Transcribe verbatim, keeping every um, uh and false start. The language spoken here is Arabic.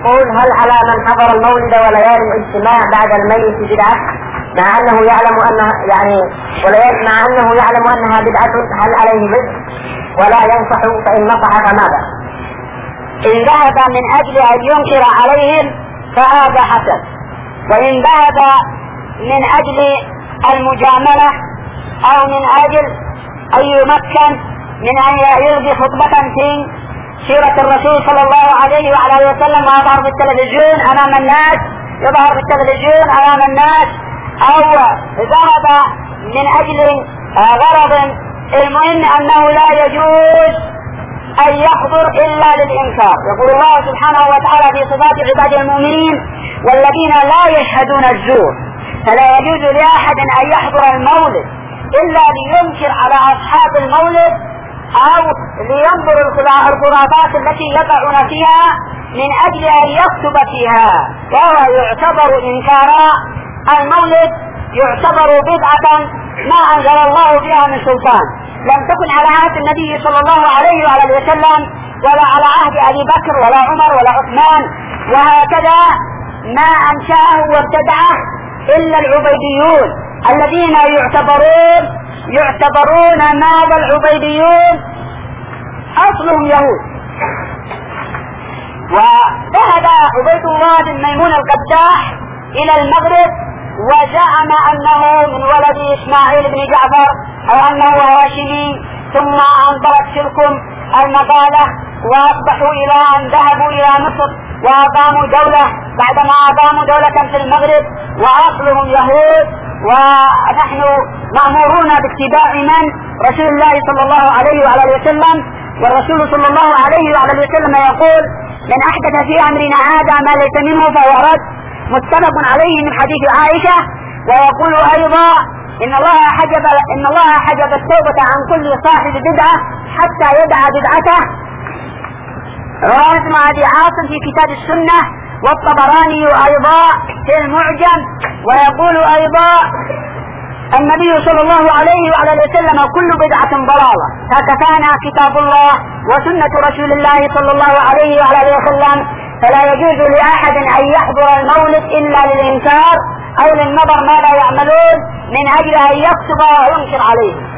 يقول: هل على من حضر المولد وليالي الاجتماع بعد الميت بدعة؟ مع أنه يعلم أنها يعني وليالي مع أنه يعلم أنها بدعة، هل عليه وزر ولا ينصح؟ فإن نصح فماذا؟ إن ذهب من أجل أن ينكر عليهم فهذا حسن، وإن ذهب من أجل المجاملة أو من أجل أن يمكن من أن يلقي خطبة في سيرة الرسول صلى الله عليه وعلى آله وسلم ويظهر في التلفزيون أمام الناس يظهر في التلفزيون أمام الناس، أو ذهب من أجل غرض المهم أنه لا يجوز أن يحضر إلا للإنكار. يقول الله سبحانه وتعالى في صفات عباده المؤمنين: والذين لا يشهدون الزور. فلا يجوز لأحد أن يحضر المولد إلا لينكر على أصحاب المولد أو لينظر الخرافات التي يقعون فيها من أجل أن يكتب فيها، وهو يعتبر إنكارا. المولد يعتبر بدعة ما أنزل الله بها من سلطان، لم تكن على عهد النبي صلى الله عليه وعلى آله وسلم ولا على عهد أبي بكر ولا عمر ولا عثمان، وهكذا ما أنشأه وابتدعه إلا العبيديون الذين يعتبرون يعتبرون ماذا العبيديون أصلهم يهود. وذهب عبيد الله بن ميمون القداح إلى المغرب وزعم أنه من ولد إسماعيل بن جعفر أو أنه هاشمي، ثم أنطلت تلكم المقالة وأصبحوا إلى أن ذهبوا إلى مصر وأقاموا دولة بعدما أقاموا دولة في المغرب وأصلهم يهود، ونحن مأمورون باتباع من؟ رسول الله صلى الله عليه وعلى آله وسلم. والرسول صلى الله عليه وعلى آله وسلم يقول: من أحدث في أمرنا هذا ما ليس منه فهو رد، متفق عليه من حديث عائشة. ويقول أيضا: إن الله حجب إن الله حجب التوبة عن كل صاحب بدعة حتى يدع بدعته. رواه ابن أبي عاصم في كتاب السنة، والطبراني أيضا في المعجم. ويقول أيضا النبي صلى الله عليه وعلى آله وسلم: كل بدعة ضلالة، فكفانا كتاب الله وسنة رسول الله صلى الله عليه وعلى آله وسلم. فلا يجوز لأحد أن يحضر المولد إلا للإنكار أو للنظر ما لا يعملون من أجل أن يكتب وينكر عليه.